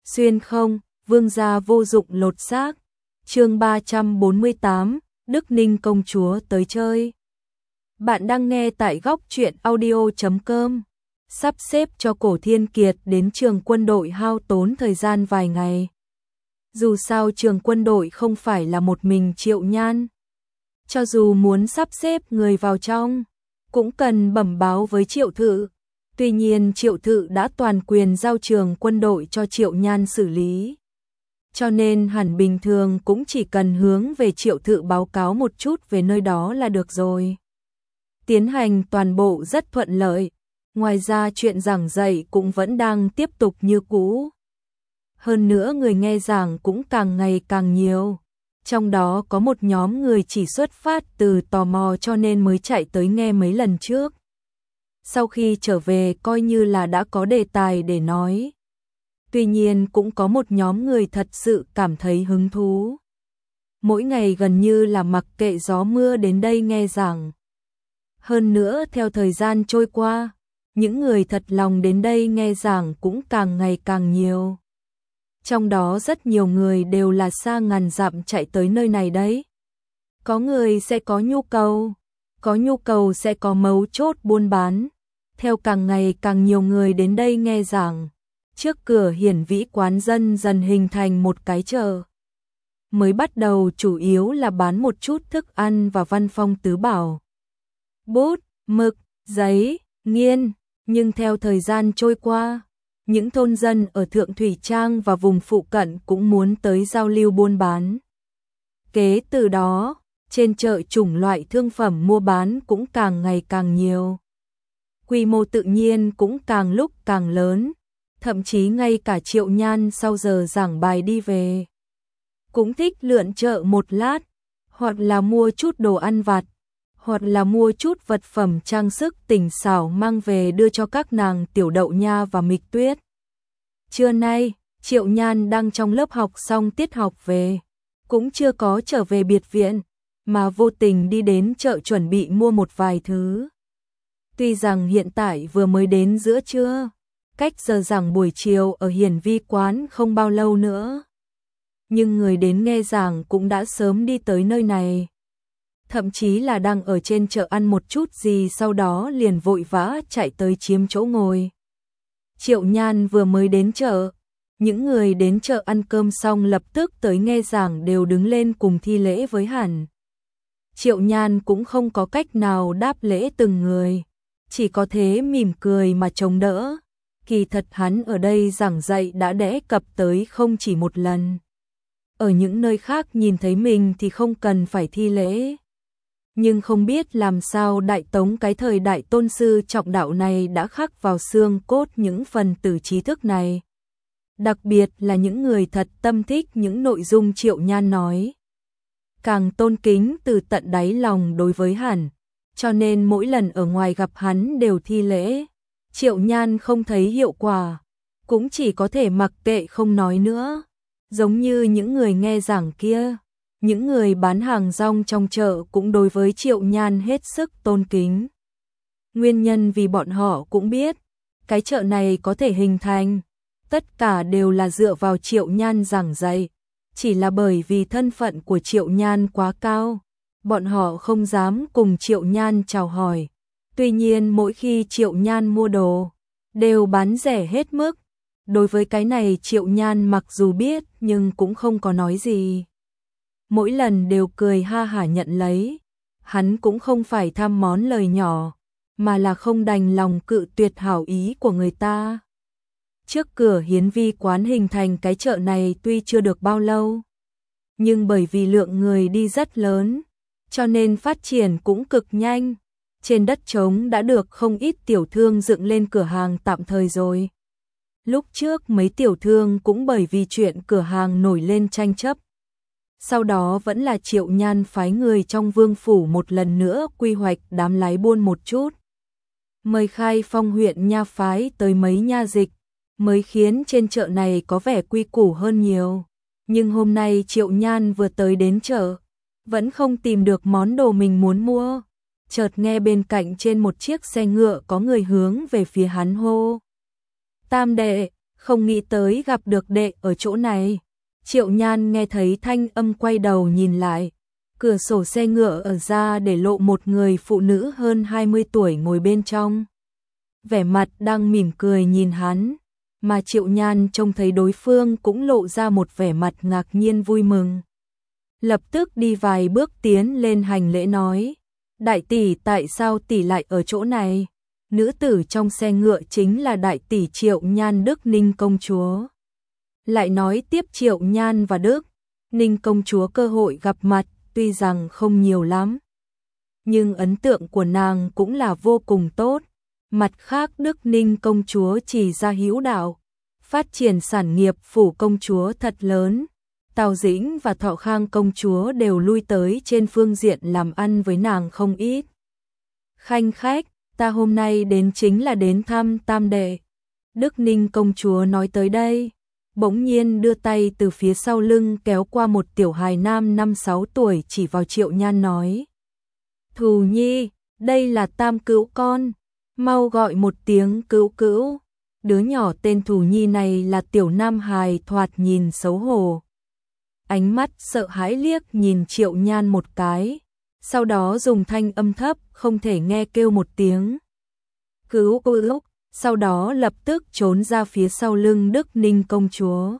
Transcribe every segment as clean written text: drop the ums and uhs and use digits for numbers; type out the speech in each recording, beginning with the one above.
Xuyên không, vương gia vô dụng lột xác. Chương 348, Đức Ninh công chúa tới chơi. Bạn đang nghe tại góc truyện audio.com. Sắp xếp cho Cổ Thiên Kiệt đến trường quân đội hao tốn thời gian vài ngày. Dù sao trường quân đội không phải là một mình Triệu Nhan. Cho dù muốn sắp xếp người vào trong, cũng cần bẩm báo với Triệu Thự. Tuy nhiên Triệu Thự đã toàn quyền giao trường quân đội cho Triệu Nhan xử lý. Cho nên hẳn bình thường cũng chỉ cần hướng về Triệu Thự báo cáo một chút về nơi đó là được rồi. Tiến hành toàn bộ rất thuận lợi, ngoài ra chuyện giảng dạy cũng vẫn đang tiếp tục như cũ. Hơn nữa người nghe giảng cũng càng ngày càng nhiều. Trong đó có một nhóm người chỉ xuất phát từ tò mò cho nên mới chạy tới nghe mấy lần trước. Sau khi trở về coi như là đã có đề tài để nói. Tuy nhiên cũng có một nhóm người thật sự cảm thấy hứng thú. Mỗi ngày gần như là mặc kệ gió mưa đến đây nghe giảng. Hơn nữa theo thời gian trôi qua, những người thật lòng đến đây nghe giảng cũng càng ngày càng nhiều. Trong đó rất nhiều người đều là xa ngàn dặm chạy tới nơi này đấy. Có người sẽ có nhu cầu sẽ có mấu chốt buôn bán. Theo càng ngày càng nhiều người đến đây nghe giảng, trước cửa Hiển Vĩ quán dân dần hình thành một cái chợ. Mới bắt đầu chủ yếu là bán một chút thức ăn và văn phong tứ bảo. Bút, mực, giấy, nghiên, nhưng theo thời gian trôi qua, những thôn dân ở Thượng Thủy Trang và vùng phụ cận cũng muốn tới giao lưu buôn bán. Kế từ đó, trên chợ chủng loại thương phẩm mua bán cũng càng ngày càng nhiều. Quy mô tự nhiên cũng càng lúc càng lớn, thậm chí ngay cả Triệu Nhan sau giờ giảng bài đi về cũng thích lượn chợ một lát, hoặc là mua chút đồ ăn vặt, hoặc là mua chút vật phẩm trang sức tỉnh xảo mang về đưa cho các nàng Tiểu Đậu Nha và Mịch Tuyết. Trưa nay, Triệu Nhan đang trong lớp học xong tiết học về, cũng chưa có trở về biệt viện, mà vô tình đi đến chợ chuẩn bị mua một vài thứ. Tuy rằng hiện tại vừa mới đến giữa trưa, cách giờ giảng buổi chiều ở Hiển Vi quán không bao lâu nữa, nhưng người đến nghe giảng cũng đã sớm đi tới nơi này. Thậm chí là đang ở trên chợ ăn một chút gì sau đó liền vội vã chạy tới chiếm chỗ ngồi. Triệu Nhan vừa mới đến chợ, những người đến chợ ăn cơm xong lập tức tới nghe giảng đều đứng lên cùng thi lễ với hắn. Triệu Nhan cũng không có cách nào đáp lễ từng người, chỉ có thế mỉm cười mà chống đỡ. Kỳ thật hắn ở đây giảng dạy đã đề cập tới không chỉ một lần. Ở những nơi khác nhìn thấy mình thì không cần phải thi lễ. Nhưng không biết làm sao Đại Tống cái thời Đại Tôn sư trọng đạo này đã khắc vào xương cốt những phần tử trí thức này. Đặc biệt là những người thật tâm thích những nội dung Triệu Nhan nói. Càng tôn kính từ tận đáy lòng đối với hắn, cho nên mỗi lần ở ngoài gặp hắn đều thi lễ. Triệu Nhan không thấy hiệu quả, cũng chỉ có thể mặc kệ không nói nữa. Giống như những người nghe giảng kia, những người bán hàng rong trong chợ cũng đối với Triệu Nhan hết sức tôn kính. Nguyên nhân vì bọn họ cũng biết, cái chợ này có thể hình thành, tất cả đều là dựa vào Triệu Nhan giảng dạy. Chỉ là bởi vì thân phận của Triệu Nhan quá cao, bọn họ không dám cùng Triệu Nhan chào hỏi. Tuy nhiên mỗi khi Triệu Nhan mua đồ, đều bán rẻ hết mức. Đối với cái này Triệu Nhan mặc dù biết nhưng cũng không có nói gì. Mỗi lần đều cười ha hả nhận lấy. Hắn cũng không phải tham món lời nhỏ, mà là không đành lòng cự tuyệt hảo ý của người ta. Trước cửa Hiến Vi quán hình thành cái chợ này tuy chưa được bao lâu, nhưng bởi vì lượng người đi rất lớn, cho nên phát triển cũng cực nhanh. Trên đất trống đã được không ít tiểu thương dựng lên cửa hàng tạm thời rồi. Lúc trước mấy tiểu thương cũng bởi vì chuyện cửa hàng nổi lên tranh chấp. Sau đó vẫn là Triệu Nhan phái người trong vương phủ một lần nữa quy hoạch đám lái buôn một chút. Mời Khai Phong huyện nha phái tới mấy nha dịch, mới khiến trên chợ này có vẻ quy củ hơn nhiều. Nhưng hôm nay Triệu Nhan vừa tới đến chợ, vẫn không tìm được món đồ mình muốn mua. Chợt nghe bên cạnh trên một chiếc xe ngựa có người hướng về phía hắn hô. Tam đệ, không nghĩ tới gặp được đệ ở chỗ này. Triệu Nhan nghe thấy thanh âm quay đầu nhìn lại, cửa sổ xe ngựa ở ra để lộ một người phụ nữ hơn 20 tuổi ngồi bên trong. Vẻ mặt đang mỉm cười nhìn hắn, mà Triệu Nhan trông thấy đối phương cũng lộ ra một vẻ mặt ngạc nhiên vui mừng. Lập tức đi vài bước tiến lên hành lễ nói, đại tỷ tại sao tỷ lại ở chỗ này? Nữ tử trong xe ngựa chính là đại tỷ Triệu Nhan Đức Ninh công chúa. Lại nói tiếp Triệu Nhan và Đức Ninh công chúa cơ hội gặp mặt tuy rằng không nhiều lắm, nhưng ấn tượng của nàng cũng là vô cùng tốt. Mặt khác Đức Ninh công chúa chỉ ra hữu đạo, phát triển sản nghiệp phủ công chúa thật lớn. Tào Dĩnh và Thọ Khang công chúa đều lui tới trên phương diện làm ăn với nàng không ít. Khanh khách, ta hôm nay đến chính là đến thăm tam đệ. Đức Ninh công chúa nói tới đây, bỗng nhiên đưa tay từ phía sau lưng kéo qua một tiểu hài nam 5-6 tuổi chỉ vào Triệu Nhan nói. Thù Nhi, đây là tam cữu con, mau gọi một tiếng cữu cữu. Đứa nhỏ tên Thù Nhi này là tiểu nam hài thoạt nhìn xấu hổ. Ánh mắt sợ hãi liếc nhìn Triệu Nhan một cái, sau đó dùng thanh âm thấp không thể nghe kêu một tiếng. Cữu cữu, sau đó lập tức trốn ra phía sau lưng Đức Ninh công chúa.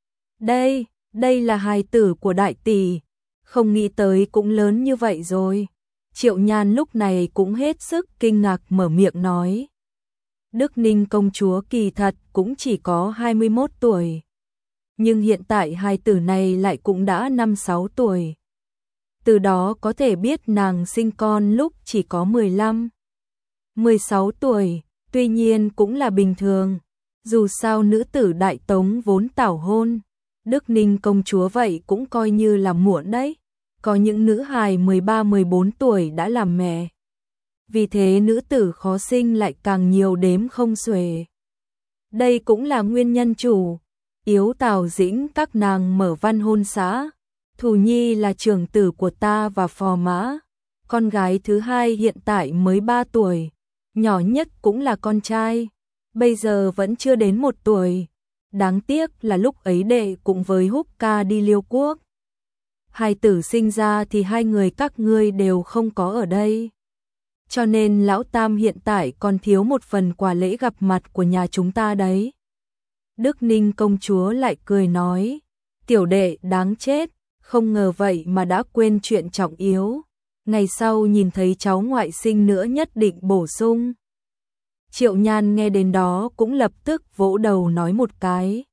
Đây là hài tử của đại tỷ, không nghĩ tới cũng lớn như vậy rồi. Triệu Nhan lúc này cũng hết sức kinh ngạc mở miệng nói. Đức Ninh công chúa kỳ thật cũng chỉ có 21 tuổi. Nhưng hiện tại hài tử này lại cũng đã 5-6 tuổi. Từ đó có thể biết nàng sinh con lúc chỉ có 15-16 tuổi, tuy nhiên cũng là bình thường. Dù sao nữ tử Đại Tống vốn tảo hôn, Đức Ninh công chúa vậy cũng coi như là muộn đấy. Có những nữ hài 13-14 tuổi đã làm mẹ. Vì thế nữ tử khó sinh lại càng nhiều đếm không xuể. Đây cũng là nguyên nhân chủ yếu Tào Dĩnh các nàng mở văn hôn xã. Thù Nhi là trưởng tử của ta và Phò Mã. Con gái thứ hai hiện tại mới 3 tuổi. Nhỏ nhất cũng là con trai. Bây giờ vẫn chưa đến 1 tuổi. Đáng tiếc là lúc ấy đệ cùng với Húc ca đi Liêu Quốc. Hài tử sinh ra thì hai người các ngươi đều không có ở đây. Cho nên lão tam hiện tại còn thiếu một phần quà lễ gặp mặt của nhà chúng ta đấy. Đức Ninh công chúa lại cười nói, tiểu đệ đáng chết, không ngờ vậy mà đã quên chuyện trọng yếu. Ngày sau nhìn thấy cháu ngoại sinh nữa nhất định bổ sung. Triệu Nhan nghe đến đó cũng lập tức vỗ đầu nói một cái.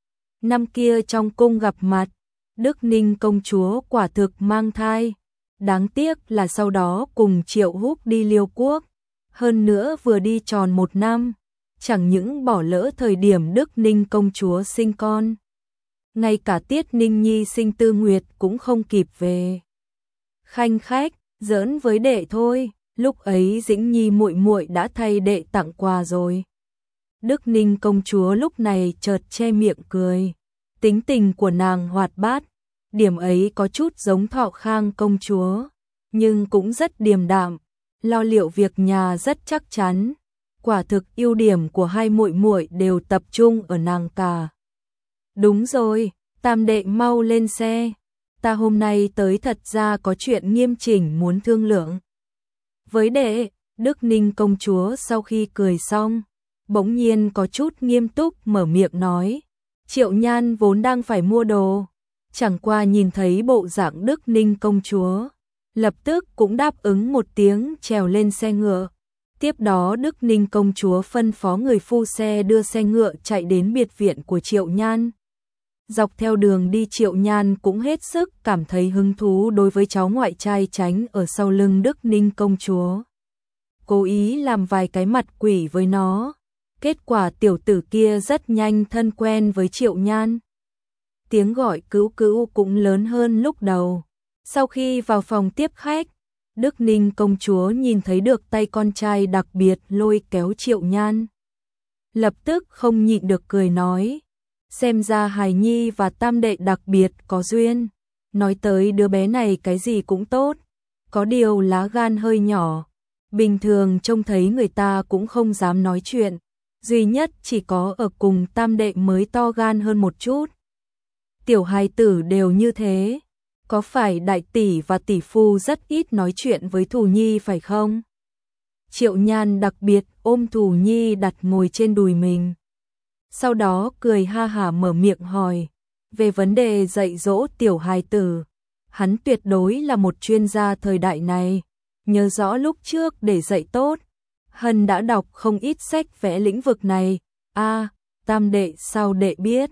Năm kia trong cung gặp mặt, Đức Ninh công chúa quả thực mang thai. Đáng tiếc là sau đó cùng Triệu Húc đi Liêu Quốc. Hơn nữa vừa đi tròn 1 năm. Chẳng những bỏ lỡ thời điểm Đức Ninh công chúa sinh con. Ngay cả Tiết Ninh Nhi sinh Tư Nguyệt cũng không kịp về. Khanh khách, giỡn với đệ thôi. Lúc ấy Dĩnh Nhi muội muội đã thay đệ tặng quà rồi. Đức Ninh công chúa lúc này chợt che miệng cười. Tính tình của nàng hoạt bát, điểm ấy có chút giống Thọ Khang công chúa, nhưng cũng rất điềm đạm, lo liệu việc nhà rất chắc chắn. Quả thực ưu điểm của hai muội muội đều tập trung ở nàng cả. Đúng rồi, tam đệ mau lên xe. Ta hôm nay tới thật ra có chuyện nghiêm chỉnh muốn thương lượng. Với đệ, Đức Ninh công chúa sau khi cười xong, bỗng nhiên có chút nghiêm túc mở miệng nói. Triệu Nhan vốn đang phải mua đồ, chẳng qua nhìn thấy bộ dạng Đức Ninh công chúa, lập tức cũng đáp ứng một tiếng trèo lên xe ngựa. Tiếp đó Đức Ninh công chúa phân phó người phu xe đưa xe ngựa chạy đến biệt viện của Triệu Nhan. Dọc theo đường đi Triệu Nhan cũng hết sức cảm thấy hứng thú đối với cháu ngoại trai tránh ở sau lưng Đức Ninh công chúa. Cố ý làm vài cái mặt quỷ với nó. Kết quả tiểu tử kia rất nhanh thân quen với Triệu Nhan. Tiếng gọi cữu cữu cũng lớn hơn lúc đầu. Sau khi vào phòng tiếp khách, Đức Ninh công chúa nhìn thấy được tay con trai đặc biệt lôi kéo Triệu Nhan. Lập tức không nhịn được cười nói. Xem ra hài nhi và tam đệ đặc biệt có duyên. Nói tới đứa bé này cái gì cũng tốt. Có điều lá gan hơi nhỏ. Bình thường trông thấy người ta cũng không dám nói chuyện. duy nhất chỉ có ở cùng tam đệ mới to gan hơn một chút. Tiểu hài tử đều như thế, có phải đại tỷ và tỷ phu rất ít nói chuyện với Thù Nhi phải không? Triệu Nhan đặc biệt ôm Thù Nhi đặt ngồi trên đùi mình. Sau đó cười ha hả mở miệng hỏi, về vấn đề dạy dỗ tiểu hài tử, hắn tuyệt đối là một chuyên gia thời đại này, nhớ rõ lúc trước để dạy tốt, Hân đã đọc không ít sách vẽ lĩnh vực này. Tam đệ sao đệ biết?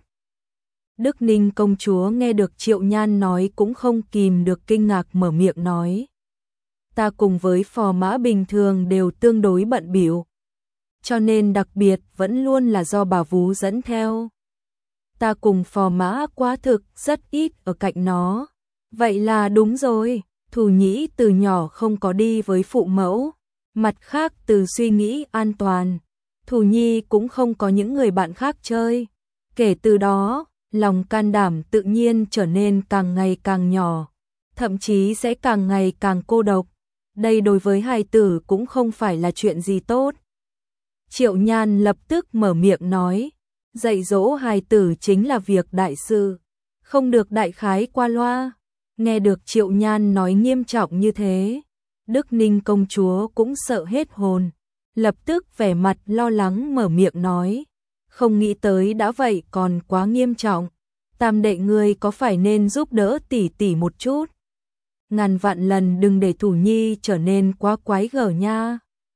Đức Ninh công chúa nghe được Triệu Nhan nói cũng không kìm được kinh ngạc mở miệng nói. Ta cùng với phò mã bình thường đều tương đối bận bịu, cho nên đặc biệt vẫn luôn là do bà vú dẫn theo. Ta cùng phò mã quá thực rất ít ở cạnh nó. Vậy là đúng rồi, Thù Nhĩ từ nhỏ không có đi với phụ mẫu. Mặt khác từ suy nghĩ an toàn, Thù Nhi cũng không có những người bạn khác chơi. Kể từ đó, lòng can đảm tự nhiên trở nên càng ngày càng nhỏ, thậm chí sẽ càng ngày càng cô độc. Đây đối với hài tử cũng không phải là chuyện gì tốt. Triệu Nhan lập tức mở miệng nói, dạy dỗ hài tử chính là việc đại sự, không được đại khái qua loa. Nghe được Triệu Nhan nói nghiêm trọng như thế, Đức Ninh công chúa cũng sợ hết hồn, lập tức vẻ mặt lo lắng mở miệng nói, không nghĩ tới đã vậy còn quá nghiêm trọng, tam đệ ngươi có phải nên giúp đỡ tỷ tỷ một chút. Ngàn vạn lần đừng để Thù Nhi trở nên quá quái gở nha.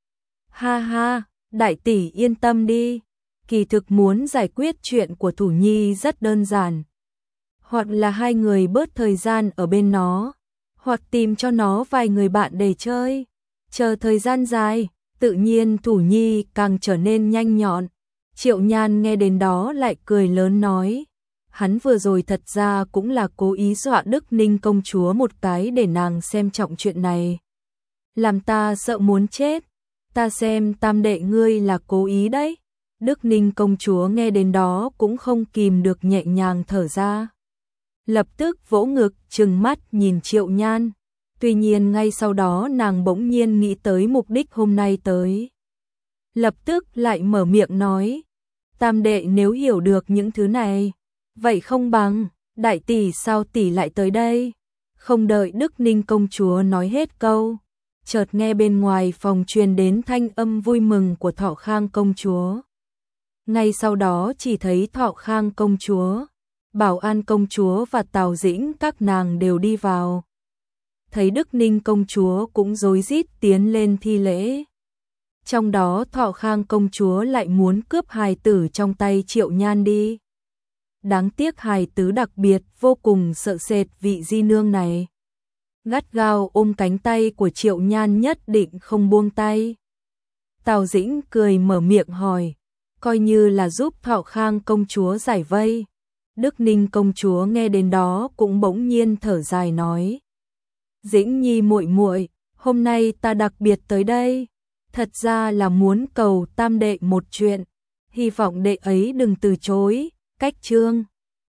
Ha ha, đại tỷ yên tâm đi, kỳ thực muốn giải quyết chuyện của Thù Nhi rất đơn giản. Hoặc là hai người bớt thời gian ở bên nó, hoặc tìm cho nó vài người bạn để chơi. Chờ thời gian dài, tự nhiên Thù Nhi càng trở nên nhanh nhọn. Triệu Nhan nghe đến đó lại cười lớn nói, hắn vừa rồi thật ra cũng là cố ý dọa Đức Ninh công chúa một cái để nàng xem trọng chuyện này. Làm ta sợ muốn chết, ta xem tam đệ ngươi là cố ý đấy. Đức Ninh công chúa nghe đến đó cũng không kìm được nhẹ nhàng thở ra. Lập tức vỗ ngực trừng mắt nhìn Triệu Nhan. Tuy nhiên ngay sau đó nàng bỗng nhiên nghĩ tới mục đích hôm nay tới. Lập tức lại mở miệng nói, tam đệ nếu hiểu được những thứ này, vậy không bằng, đại tỷ sao tỷ lại tới đây? Không đợi Đức Ninh công chúa nói hết câu, chợt nghe bên ngoài phòng truyền đến thanh âm vui mừng của Thọ Khang công chúa. Ngay sau đó chỉ thấy Thọ Khang công chúa, Bảo An công chúa và Tào Dĩnh các nàng đều đi vào. Thấy Đức Ninh công chúa cũng rối rít tiến lên thi lễ. Trong đó Thọ Khang công chúa lại muốn cướp hài tử trong tay Triệu Nhan đi. Đáng tiếc hài tử đặc biệt vô cùng sợ sệt vị di nương này. Gắt gao ôm cánh tay của Triệu Nhan nhất định không buông tay. Tào Dĩnh cười mở miệng hỏi, coi như là giúp Thọ Khang công chúa giải vây. Đức Ninh công chúa nghe đến đó cũng bỗng nhiên thở dài nói, Dĩnh Nhi muội muội, hôm nay ta đặc biệt tới đây, thật ra là muốn cầu tam đệ một chuyện, hy vọng đệ ấy đừng từ chối. Cách chương